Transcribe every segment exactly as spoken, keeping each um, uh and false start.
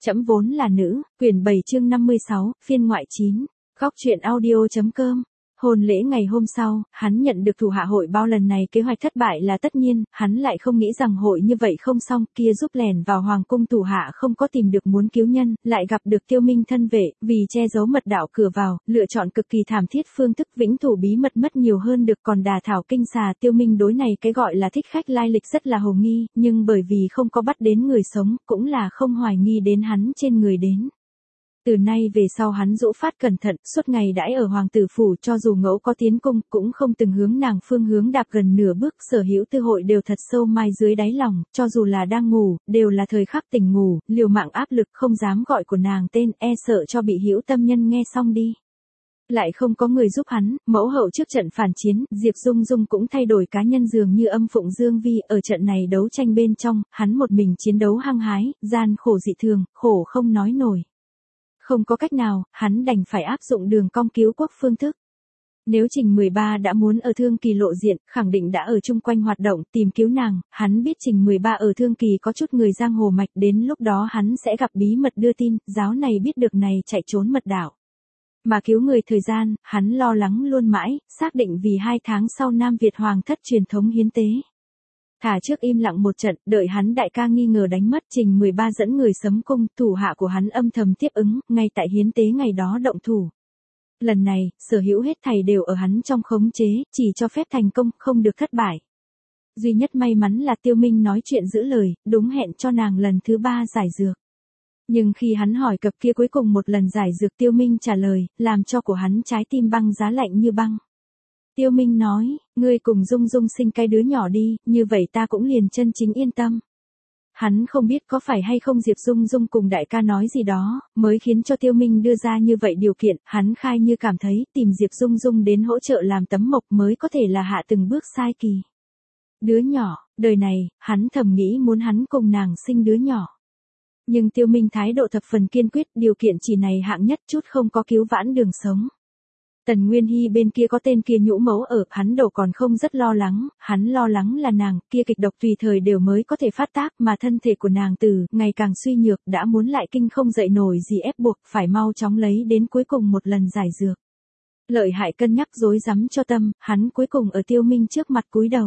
Trẫm vốn là nữ, quyển bảy chương năm mươi sáu, phiên ngoại chín. Góc truyện audio.com. Hôn lễ ngày hôm sau, hắn nhận được thủ hạ hội bao lần này kế hoạch thất bại là tất nhiên, hắn lại không nghĩ rằng hội như vậy không xong, kia giúp lèn vào hoàng cung thủ hạ không có tìm được muốn cứu nhân, lại gặp được Tiêu Minh thân vệ, vì che giấu mật đạo cửa vào, lựa chọn cực kỳ thảm thiết phương thức vĩnh thủ bí mật mất nhiều hơn được còn đà thảo kinh xà. Tiêu Minh đối này cái gọi là thích khách lai lịch rất là hồ nghi, nhưng bởi vì không có bắt đến người sống, cũng là không hoài nghi đến hắn trên người đến. Từ nay về sau hắn dỗ phát cẩn thận, suốt ngày đãi ở hoàng tử phủ, cho dù ngẫu có tiến cung, cũng không từng hướng nàng phương hướng đạp gần nửa bước. Sở hữu tư hội đều thật sâu mai dưới đáy lòng, cho dù là đang ngủ, đều là thời khắc tỉnh ngủ, liều mạng áp lực không dám gọi của nàng tên, e sợ cho bị hữu tâm nhân nghe xong đi. Lại không có người giúp hắn, mẫu hậu trước trận phản chiến, Diệp Dung Dung cũng thay đổi cá nhân dường như âm phụng Dương Vi, ở trận này đấu tranh bên trong, hắn một mình chiến đấu hăng hái, gian khổ dị thường, khổ không nói nổi. Không có cách nào, hắn đành phải áp dụng đường cong cứu quốc phương thức. Nếu Trình mười ba đã muốn ở Thương Kỳ lộ diện, khẳng định đã ở chung quanh hoạt động tìm cứu nàng, hắn biết Trình mười ba ở Thương Kỳ có chút người giang hồ mạch, đến lúc đó hắn sẽ gặp bí mật đưa tin, giáo này biết được này chạy trốn mật đạo. Mà cứu người thời gian, hắn lo lắng luôn mãi, xác định vì hai tháng sau Nam Việt Hoàng thất truyền thống hiến tế. Thả trước im lặng một trận, đợi hắn đại ca nghi ngờ đánh mất, Trình mười ba dẫn người sấm cung, thủ hạ của hắn âm thầm tiếp ứng, ngay tại hiến tế ngày đó động thủ. Lần này, sở hữu hết thảy đều ở hắn trong khống chế, chỉ cho phép thành công, không được thất bại. Duy nhất may mắn là Tiêu Minh nói chuyện giữ lời, đúng hẹn cho nàng lần thứ ba giải dược. Nhưng khi hắn hỏi cập kia cuối cùng một lần giải dược, Tiêu Minh trả lời, làm cho của hắn trái tim băng giá lạnh như băng. Tiêu Minh nói, ngươi cùng Dung Dung sinh cái đứa nhỏ đi, như vậy ta cũng liền chân chính yên tâm. Hắn không biết có phải hay không Diệp Dung Dung cùng đại ca nói gì đó, mới khiến cho Tiêu Minh đưa ra như vậy điều kiện, hắn khai như cảm thấy tìm Diệp Dung Dung đến hỗ trợ làm tấm mộc mới có thể là hạ từng bước sai kỳ. Đứa nhỏ, đời này, hắn thầm nghĩ muốn hắn cùng nàng sinh đứa nhỏ. Nhưng Tiêu Minh thái độ thập phần kiên quyết, điều kiện chỉ này hạng nhất, chút không có cứu vãn đường sống. Tần Nguyên Hy bên kia có tên kia nhũ mẫu ở, hắn đầu còn không rất lo lắng, hắn lo lắng là nàng, kia kịch độc tùy thời đều mới có thể phát tác, mà thân thể của nàng từ ngày càng suy nhược, đã muốn lại kinh không dậy nổi gì, ép buộc phải mau chóng lấy đến cuối cùng một lần giải dược. Lợi hại cân nhắc rối rắm cho tâm, hắn cuối cùng ở Tiêu Minh trước mặt cúi đầu.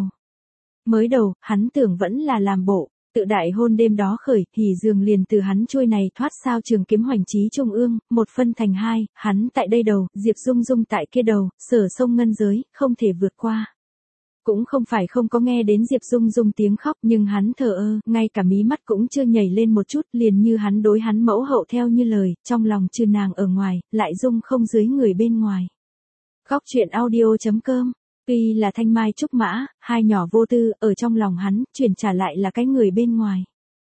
Mới đầu, hắn tưởng vẫn là làm bộ. Tự đại hôn đêm đó khởi, hỉ dường liền từ hắn chuôi này thoát sao trường kiếm hoành chí trung ương, một phân thành hai, hắn tại đây đầu, Diệp Dung Dung tại kia đầu, sở sông ngân giới, không thể vượt qua. Cũng không phải không có nghe đến Diệp Dung Dung tiếng khóc, nhưng hắn thờ ơ, ngay cả mí mắt cũng chưa nhảy lên một chút, liền như hắn đối hắn mẫu hậu theo như lời, trong lòng trừ nàng ở ngoài, lại Dung không dưới người bên ngoài. Góc truyện audio.com. Tuy là thanh mai trúc mã, hai nhỏ vô tư, ở trong lòng hắn, chuyển trả lại là cái người bên ngoài.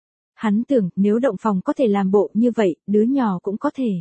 Hắn tưởng, nếu động phòng có thể làm bộ như vậy, đứa nhỏ cũng có thể.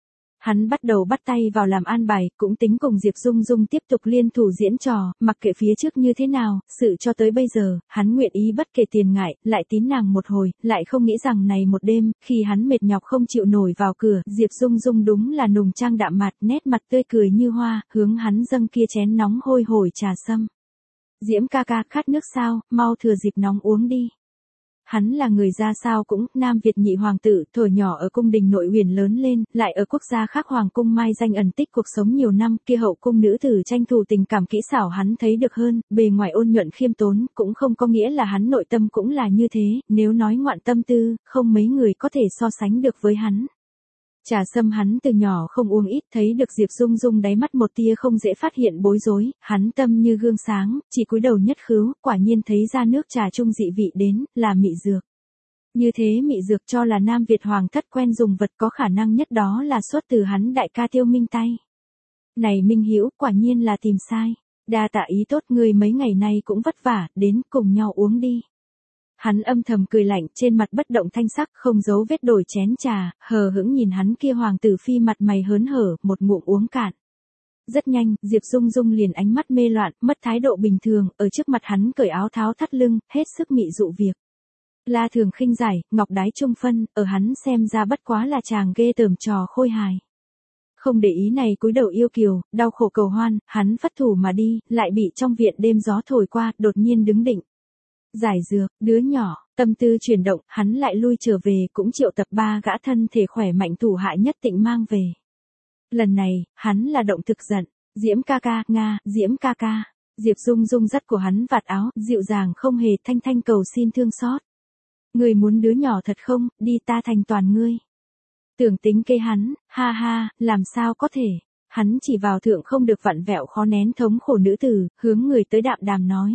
Hắn bắt đầu bắt tay vào làm an bài, cũng tính cùng Diệp Dung Dung tiếp tục liên thủ diễn trò, mặc kệ phía trước như thế nào, sự cho tới bây giờ, hắn nguyện ý bất kể tiền ngại, lại tín nàng một hồi, lại không nghĩ rằng này một đêm, khi hắn mệt nhọc không chịu nổi vào cửa, Diệp Dung Dung đúng là nùng trang đạm mặt, nét mặt tươi cười như hoa, hướng hắn dâng kia chén nóng hôi hổi trà sâm. Diễm ca ca, khát nước sao, mau thừa dịp nóng uống đi. Hắn là người ra sao cũng, Nam Việt nhị hoàng tử, thuở nhỏ ở cung đình nội huyền lớn lên, lại ở quốc gia khác hoàng cung mai danh ẩn tích cuộc sống nhiều năm, kia hậu cung nữ tử tranh thủ tình cảm kỹ xảo hắn thấy được hơn, bề ngoài ôn nhuận khiêm tốn, cũng không có nghĩa là hắn nội tâm cũng là như thế, nếu nói ngoạn tâm tư, không mấy người có thể so sánh được với hắn. Trà sâm hắn từ nhỏ không uống ít, thấy được Diệp Dung Dung đáy mắt một tia không dễ phát hiện bối rối, hắn tâm như gương sáng, chỉ cúi đầu nhất khứu, quả nhiên thấy ra nước trà trung dị vị đến, là mị dược. Như thế mị dược cho là Nam Việt Hoàng thất quen dùng vật, có khả năng nhất đó là xuất từ hắn đại ca Tiêu Minh tay. Này Minh Hữu, quả nhiên là tìm sai. Đa tạ ý tốt, người mấy ngày nay cũng vất vả, đến cùng nhau uống đi. Hắn âm thầm cười lạnh, trên mặt bất động thanh sắc, không giấu vết đổi chén trà, hờ hững nhìn hắn kia hoàng tử phi mặt mày hớn hở, một ngụm uống cạn. Rất nhanh, Diệp Dung Dung liền ánh mắt mê loạn, mất thái độ bình thường, ở trước mặt hắn cởi áo tháo thắt lưng, hết sức mị dụ việc. La thường khinh giải, ngọc đái trung phân, ở hắn xem ra bất quá là chàng ghê tởm trò khôi hài. Không để ý này cúi đầu yêu kiều, đau khổ cầu hoan, hắn phất thủ mà đi, lại bị trong viện đêm gió thổi qua, đột nhiên đứng định. Giải dược, đứa nhỏ, Tâm tư chuyển động, hắn lại lui trở về cũng triệu tập ba gã thân thể khỏe mạnh thủ hạ nhất tịnh mang về. Lần này, hắn là động thực giận, Diễm ca ca, Nga, Diễm ca ca. Diệp Dung Dung dắt của hắn vạt áo, dịu dàng không hề thanh thanh cầu xin thương xót. Ngươi muốn đứa nhỏ thật không, đi ta thành toàn ngươi. Tưởng tính kê hắn, ha ha, làm sao có thể. Hắn chỉ vào thượng không được vặn vẹo khó nén thống khổ nữ tử, hướng người tới đạm đàm nói.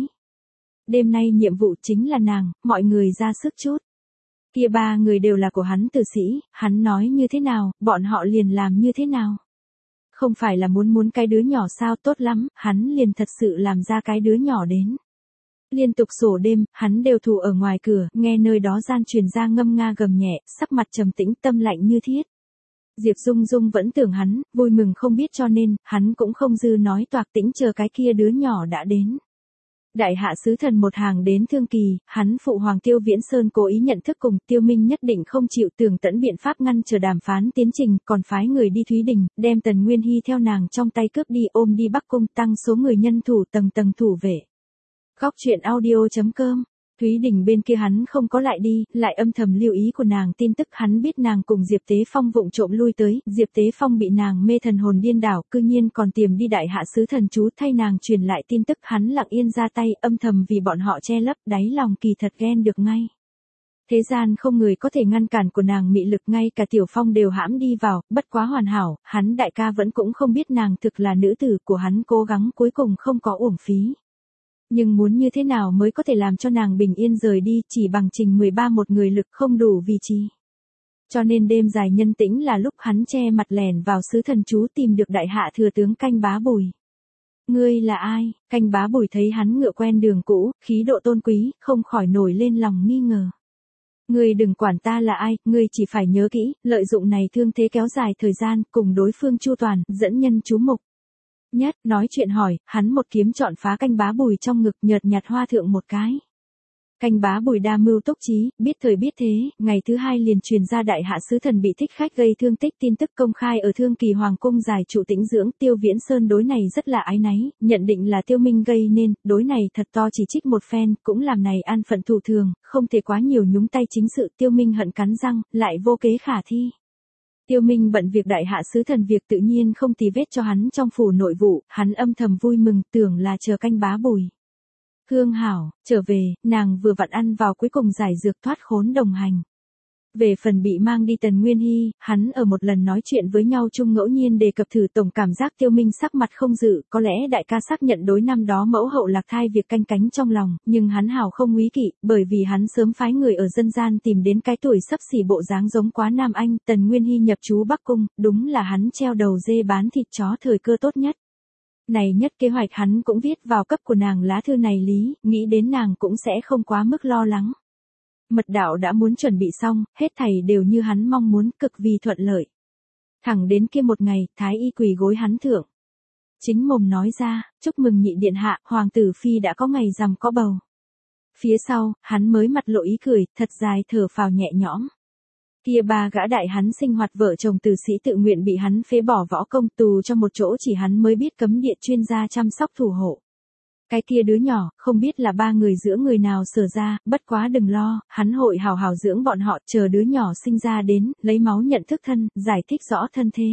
Đêm nay nhiệm vụ chính là nàng, mọi người ra sức chút. Kia ba người đều là của hắn tử sĩ, hắn nói như thế nào, bọn họ liền làm như thế nào. Không phải là muốn muốn cái đứa nhỏ sao, tốt lắm, hắn liền thật sự làm ra cái đứa nhỏ đến. Liên tục sổ đêm, hắn đều thủ ở ngoài cửa, nghe nơi đó gian truyền ra ngâm nga gầm nhẹ, sắc mặt trầm tĩnh tâm lạnh như thiết. Diệp Dung Dung vẫn tưởng hắn, vui mừng không biết cho nên, hắn cũng không dư nói toạc tĩnh chờ cái kia đứa nhỏ đã đến. Đại hạ sứ thần một hàng đến thương kỳ, hắn phụ hoàng Tiêu Viễn Sơn cố ý nhận thức cùng Tiêu Minh nhất định không chịu tường tẫn biện pháp ngăn chờ đàm phán tiến trình, còn phái người đi Thúy Đình, đem Tần Nguyên Hy theo nàng trong tay cướp đi ôm đi Bắc Cung tăng số người nhân thủ tầng tầng thủ vệ. Góc truyện audio chấm com. Thúy Đình bên kia hắn không có lại đi, lại âm thầm lưu ý của nàng tin tức hắn biết nàng cùng Diệp Tế Phong vụng trộm lui tới, Diệp Tế Phong bị nàng mê thần hồn điên đảo, cư nhiên còn tiềm đi đại hạ sứ thần chú thay nàng truyền lại tin tức hắn lặng yên ra tay âm thầm vì bọn họ che lấp đáy lòng kỳ thật ghen được ngay. Thế gian không người có thể ngăn cản của nàng mị lực ngay cả Tiểu Phong đều hãm đi vào, bất quá hoàn hảo, hắn đại ca vẫn cũng không biết nàng thực là nữ tử của hắn cố gắng cuối cùng không có uổng phí. Nhưng muốn như thế nào mới có thể làm cho nàng bình yên rời đi chỉ bằng trình mười ba một người lực không đủ vị trí. Cho nên đêm dài nhân tĩnh là lúc hắn che mặt lèn vào sứ thần chú tìm được đại hạ thừa tướng Canh Bá Bùi. Ngươi là ai? Canh Bá Bùi thấy hắn ngựa quen đường cũ, khí độ tôn quý, không khỏi nổi lên lòng nghi ngờ. Ngươi đừng quản ta là ai, ngươi chỉ phải nhớ kỹ, lợi dụng này thương thế kéo dài thời gian, cùng đối phương chu toàn, dẫn nhân chú mục. Nhất, nói chuyện hỏi, hắn một kiếm chọn phá Canh Bá Bùi trong ngực nhợt nhạt hoa thượng một cái. Canh Bá Bùi đa mưu túc trí, biết thời biết thế, ngày thứ hai liền truyền ra đại hạ sứ thần bị thích khách gây thương tích tin tức công khai ở Thương Kỳ Hoàng cung giải trụ tĩnh dưỡng, Tiêu Viễn Sơn đối này rất là ái náy, nhận định là Tiêu Minh gây nên, đối này thật to chỉ trích một phen, cũng làm này an phận thủ thường, không thể quá nhiều nhúng tay chính sự, Tiêu Minh hận cắn răng, lại vô kế khả thi. Tiêu Minh bận việc đại hạ sứ thần việc tự nhiên không tì vết cho hắn trong phủ nội vụ, hắn âm thầm vui mừng, tưởng là chờ Canh Bá Bùi. Hương hảo, trở về, nàng vừa vặn ăn vào cuối cùng giải dược thoát khốn đồng hành. Về phần bị mang đi Tần Nguyên Hy, hắn ở một lần nói chuyện với nhau chung ngẫu nhiên đề cập thử tổng cảm giác Tiêu Minh sắc mặt không dự, có lẽ đại ca xác nhận đối năm đó mẫu hậu lạc thai việc canh cánh trong lòng, nhưng hắn hảo không úy kỵ, bởi vì hắn sớm phái người ở dân gian tìm đến cái tuổi sắp xỉ bộ dáng giống quá Nam Anh, Tần Nguyên Hy nhập trú Bắc Cung, đúng là hắn treo đầu dê bán thịt chó thời cơ tốt nhất. Này nhất kế hoạch hắn cũng viết vào cấp của nàng lá thư này lý, nghĩ đến nàng cũng sẽ không quá mức lo lắng. Mật đạo đã muốn chuẩn bị xong, hết thảy đều như hắn mong muốn, cực vì thuận lợi. Thẳng đến kia một ngày, thái y quỳ gối hắn thượng. Chính mồm nói ra, chúc mừng nhị điện hạ, hoàng tử phi đã có ngày rằm có bầu. Phía sau, hắn mới mặt lộ ý cười, thật dài thở phào nhẹ nhõm. Kia ba gã đại hắn sinh hoạt vợ chồng tử sĩ tự nguyện bị hắn phế bỏ võ công tù cho một chỗ chỉ hắn mới biết cấm địa chuyên gia chăm sóc thủ hộ. Cái kia đứa nhỏ, không biết là ba người giữa người nào sở ra, bất quá đừng lo, hắn hội hào hào dưỡng bọn họ, chờ đứa nhỏ sinh ra đến, lấy máu nhận thức thân, giải thích rõ thân thế.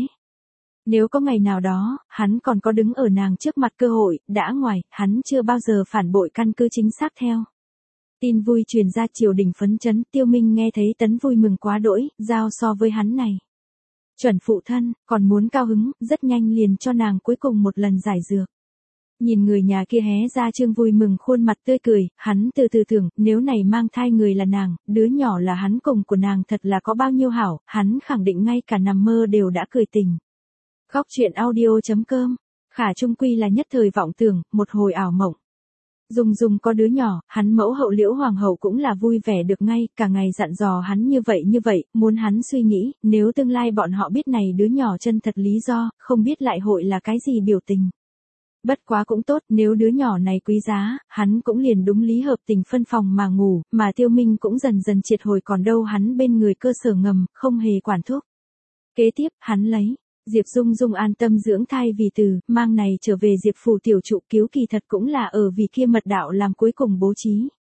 Nếu có ngày nào đó, hắn còn có đứng ở nàng trước mặt cơ hội, đã ngoài, hắn chưa bao giờ phản bội căn cứ chính xác theo. Tin vui truyền ra triều đình phấn chấn, Tiêu Minh nghe thấy tấn vui mừng quá đỗi, giao so với hắn này. Chuẩn phụ thân, còn muốn cao hứng, rất nhanh liền cho nàng cuối cùng một lần giải dược. Nhìn người nhà kia hé ra trương vui mừng khuôn mặt tươi cười, hắn từ từ tưởng, nếu này mang thai người là nàng, đứa nhỏ là hắn cùng của nàng thật là có bao nhiêu hảo, hắn khẳng định ngay cả nằm mơ đều đã cười tình. Góc truyện audio chấm com, khả trung quy là nhất thời vọng tưởng, một hồi ảo mộng. Dung Dung có đứa nhỏ, hắn mẫu hậu Liễu hoàng hậu cũng là vui vẻ được ngay, cả ngày dặn dò hắn như vậy như vậy, muốn hắn suy nghĩ, nếu tương lai bọn họ biết này đứa nhỏ chân thật lý do, không biết lại hội là cái gì biểu tình. Bất quá cũng tốt, nếu đứa nhỏ này quý giá, hắn cũng liền đúng lý hợp tình phân phòng mà ngủ, mà Tiêu Minh cũng dần dần triệt hồi còn đâu hắn bên người cơ sở ngầm, không hề quản thúc. Kế tiếp, hắn lấy Diệp Dung Dung an tâm dưỡng thai vì từ, mang này trở về Diệp phủ tiểu trụ cứu kỳ thật cũng là ở vì kia mật đạo làm cuối cùng bố trí.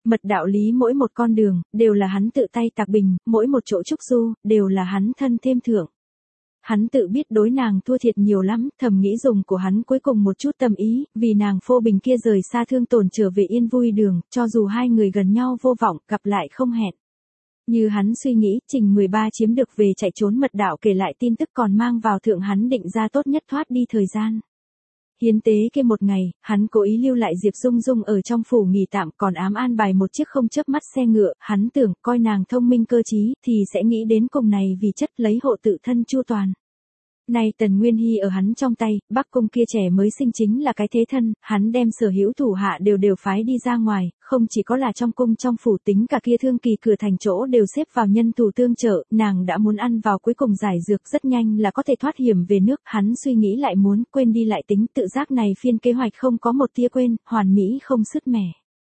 Mật đạo lý mỗi một con đường, đều là hắn tự tay tạc bình, mỗi một chỗ trúc du, đều là hắn thân thêm thưởng. Hắn tự biết đối nàng thua thiệt nhiều lắm, thầm nghĩ dùng của hắn cuối cùng một chút tâm ý, vì nàng phô bình kia rời xa thương tổn trở về yên vui đường, cho dù hai người gần nhau vô vọng, gặp lại không hẹn. Như hắn suy nghĩ, Trình mười ba chiếm được về chạy trốn mật đạo kể lại tin tức còn mang vào thượng hắn định ra tốt nhất thoát đi thời gian. Hiến tế kia một ngày, hắn cố ý lưu lại Diệp Dung Dung ở trong phủ nghỉ tạm, còn ám an bài một chiếc không chớp mắt xe ngựa, hắn tưởng coi nàng thông minh cơ trí, thì sẽ nghĩ đến cùng này vì chất lấy hộ tự thân chu toàn. Nay Tần Nguyên Hy ở hắn trong tay, Bắc Cung kia trẻ mới sinh chính là cái thế thân, hắn đem sở hữu thủ hạ đều đều phái đi ra ngoài, không chỉ có là trong cung trong phủ, tính cả kia Thương Kỳ cửa thành chỗ đều xếp vào nhân thủ tương trợ, nàng đã muốn ăn vào cuối cùng giải dược rất nhanh là có thể thoát hiểm về nước, hắn suy nghĩ lại muốn quên đi lại tính, tự giác này phiên kế hoạch không có một tia quên, hoàn mỹ không sứt mẻ.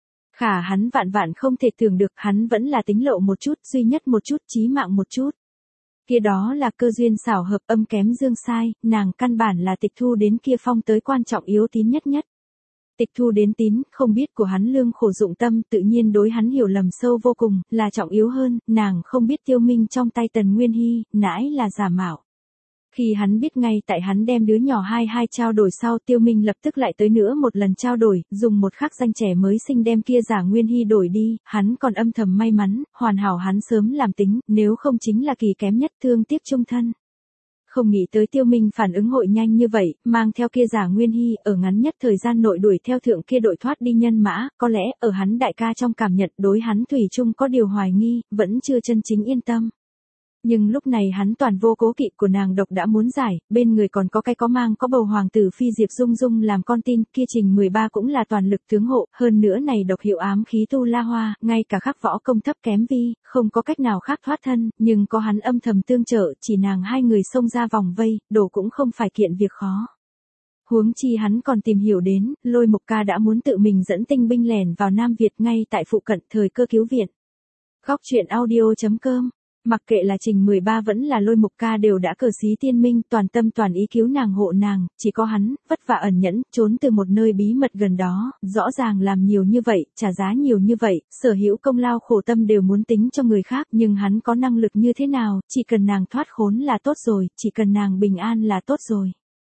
Khả hắn vạn vạn không thể tưởng được, hắn vẫn là tính lộ một chút, duy nhất một chút, chí mạng một chút. Kia đó là cơ duyên xảo hợp, âm kém dương sai, nàng căn bản là Tịch Thu đến kia phong tới quan trọng yếu tín nhất nhất. Tịch Thu đến tín, không biết của hắn lương khổ dụng tâm, tự nhiên đối hắn hiểu lầm sâu vô cùng, là trọng yếu hơn, nàng không biết Tiêu Minh trong tay Tần Nguyên Hy, nãi là giả mạo. Khi hắn biết ngay tại hắn đem đứa nhỏ hai hai trao đổi sau, Tiêu Minh lập tức lại tới nữa một lần trao đổi, dùng một khắc danh trẻ mới sinh đem kia giả Nguyên Hy đổi đi, hắn còn âm thầm may mắn, hoàn hảo hắn sớm làm tính, nếu không chính là kỳ kém nhất thương tiếc chung thân. Không nghĩ tới Tiêu Minh phản ứng hội nhanh như vậy, mang theo kia giả Nguyên Hy, ở ngắn nhất thời gian nội đuổi theo thượng kia đội thoát đi nhân mã, có lẽ ở hắn đại ca trong cảm nhận đối hắn thủy chung có điều hoài nghi, vẫn chưa chân chính yên tâm. Nhưng lúc này hắn toàn vô cố kỵ của nàng độc đã muốn giải, bên người còn có cái có mang có bầu hoàng tử phi Diệp Dung Dung làm con tin, kia Trình mười ba cũng là toàn lực tướng hộ, hơn nữa này độc hiệu ám khí tu la hoa, ngay cả khắc võ công thấp kém vi, không có cách nào khác thoát thân, nhưng có hắn âm thầm tương trợ, chỉ nàng hai người xông ra vòng vây, đổ cũng không phải kiện việc khó. Huống chi hắn còn tìm hiểu đến, Lôi Mục Ca đã muốn tự mình dẫn tinh binh lẻn vào Nam Việt ngay tại phụ cận thời cơ cứu viện. Góc truyện audio chấm com. Mặc kệ là Trình mười ba vẫn là Lôi Mục Ca đều đã cờ xí tiên minh, toàn tâm toàn ý cứu nàng hộ nàng, chỉ có hắn, vất vả ẩn nhẫn, trốn từ một nơi bí mật gần đó, rõ ràng làm nhiều như vậy, trả giá nhiều như vậy, sở hữu công lao khổ tâm đều muốn tính cho người khác, nhưng hắn có năng lực như thế nào, chỉ cần nàng thoát khốn là tốt rồi, chỉ cần nàng bình an là tốt rồi.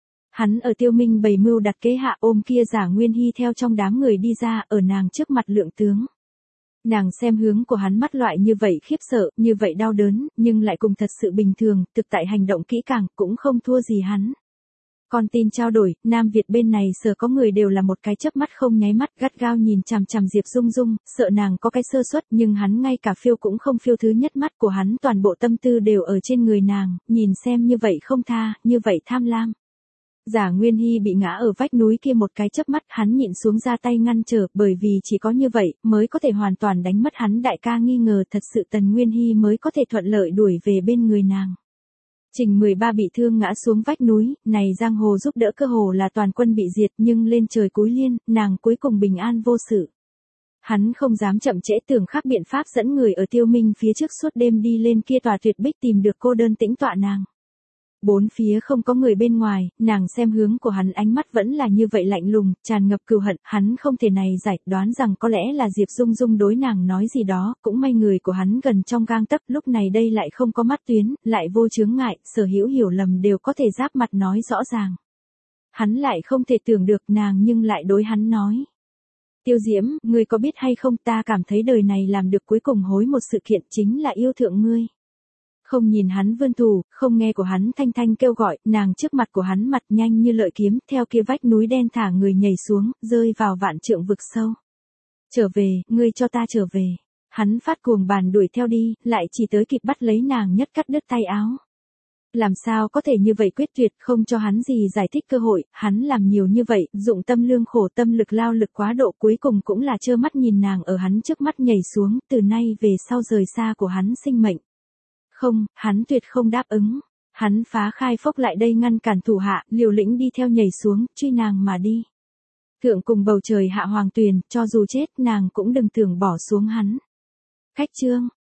Hắn ở Tiêu Minh bày mưu đặt kế hạ ôm kia giả Nguyên Hy theo trong đám người đi ra, ở nàng trước mặt lượng tướng. Nàng xem hướng của hắn mắt loại như vậy khiếp sợ, như vậy đau đớn, nhưng lại cùng thật sự bình thường, thực tại hành động kỹ càng, cũng không thua gì hắn. Con tin trao đổi, Nam Việt bên này sở có người đều là một cái chớp mắt không nháy mắt, gắt gao nhìn chằm chằm Diệp Dung Dung, sợ nàng có cái sơ suất, nhưng hắn ngay cả phiêu cũng không phiêu, thứ nhất mắt của hắn toàn bộ tâm tư đều ở trên người nàng, nhìn xem như vậy không tha, như vậy tham lam. Giả Nguyên Hy bị ngã ở vách núi kia một cái chớp mắt, hắn nhịn xuống ra tay ngăn trở, bởi vì chỉ có như vậy, mới có thể hoàn toàn đánh mất hắn đại ca nghi ngờ, thật sự Tần Nguyên Hy mới có thể thuận lợi đuổi về bên người nàng. Trình mười ba bị thương ngã xuống vách núi, này giang hồ giúp đỡ cơ hồ là toàn quân bị diệt, nhưng lên trời cúi liên, nàng cuối cùng bình an vô sự. Hắn không dám chậm trễ, tưởng khác biện pháp dẫn người ở Tiêu Minh phía trước suốt đêm đi lên kia tòa tuyệt bích tìm được cô đơn tĩnh tọa nàng. Bốn phía không có người bên ngoài, nàng xem hướng của hắn ánh mắt vẫn là như vậy lạnh lùng, tràn ngập cừu hận, hắn không thể này giải, đoán rằng có lẽ là Diệp Dung Dung đối nàng nói gì đó, cũng may người của hắn gần trong gang tấc, lúc này đây lại không có mắt tuyến, lại vô chướng ngại, sở hữu hiểu lầm đều có thể giáp mặt nói rõ ràng. Hắn lại không thể tưởng được nàng nhưng lại đối hắn nói. Tiêu Diễm, ngươi có biết hay không, ta cảm thấy đời này làm được cuối cùng hối một sự kiện chính là yêu thượng ngươi. Không nhìn hắn vươn thủ, không nghe của hắn thanh thanh kêu gọi, nàng trước mặt của hắn mặt nhanh như lợi kiếm, theo kia vách núi đen thả người nhảy xuống, rơi vào vạn trượng vực sâu. Trở về, ngươi cho ta trở về. Hắn phát cuồng bàn đuổi theo đi, lại chỉ tới kịp bắt lấy nàng nhất cắt đứt tay áo. Làm sao có thể như vậy quyết tuyệt, không cho hắn gì giải thích cơ hội, hắn làm nhiều như vậy, dụng tâm lương khổ tâm lực lao lực quá độ, cuối cùng cũng là trơ mắt nhìn nàng ở hắn trước mắt nhảy xuống, từ nay về sau rời xa của hắn sinh mệnh. Không, hắn tuyệt không đáp ứng. Hắn phá khai phốc lại đây ngăn cản thủ hạ, liều lĩnh đi theo nhảy xuống, truy nàng mà đi. Thượng cùng bầu trời hạ hoàng tuyền, cho dù chết nàng cũng đừng tưởng bỏ xuống hắn. Cách chương.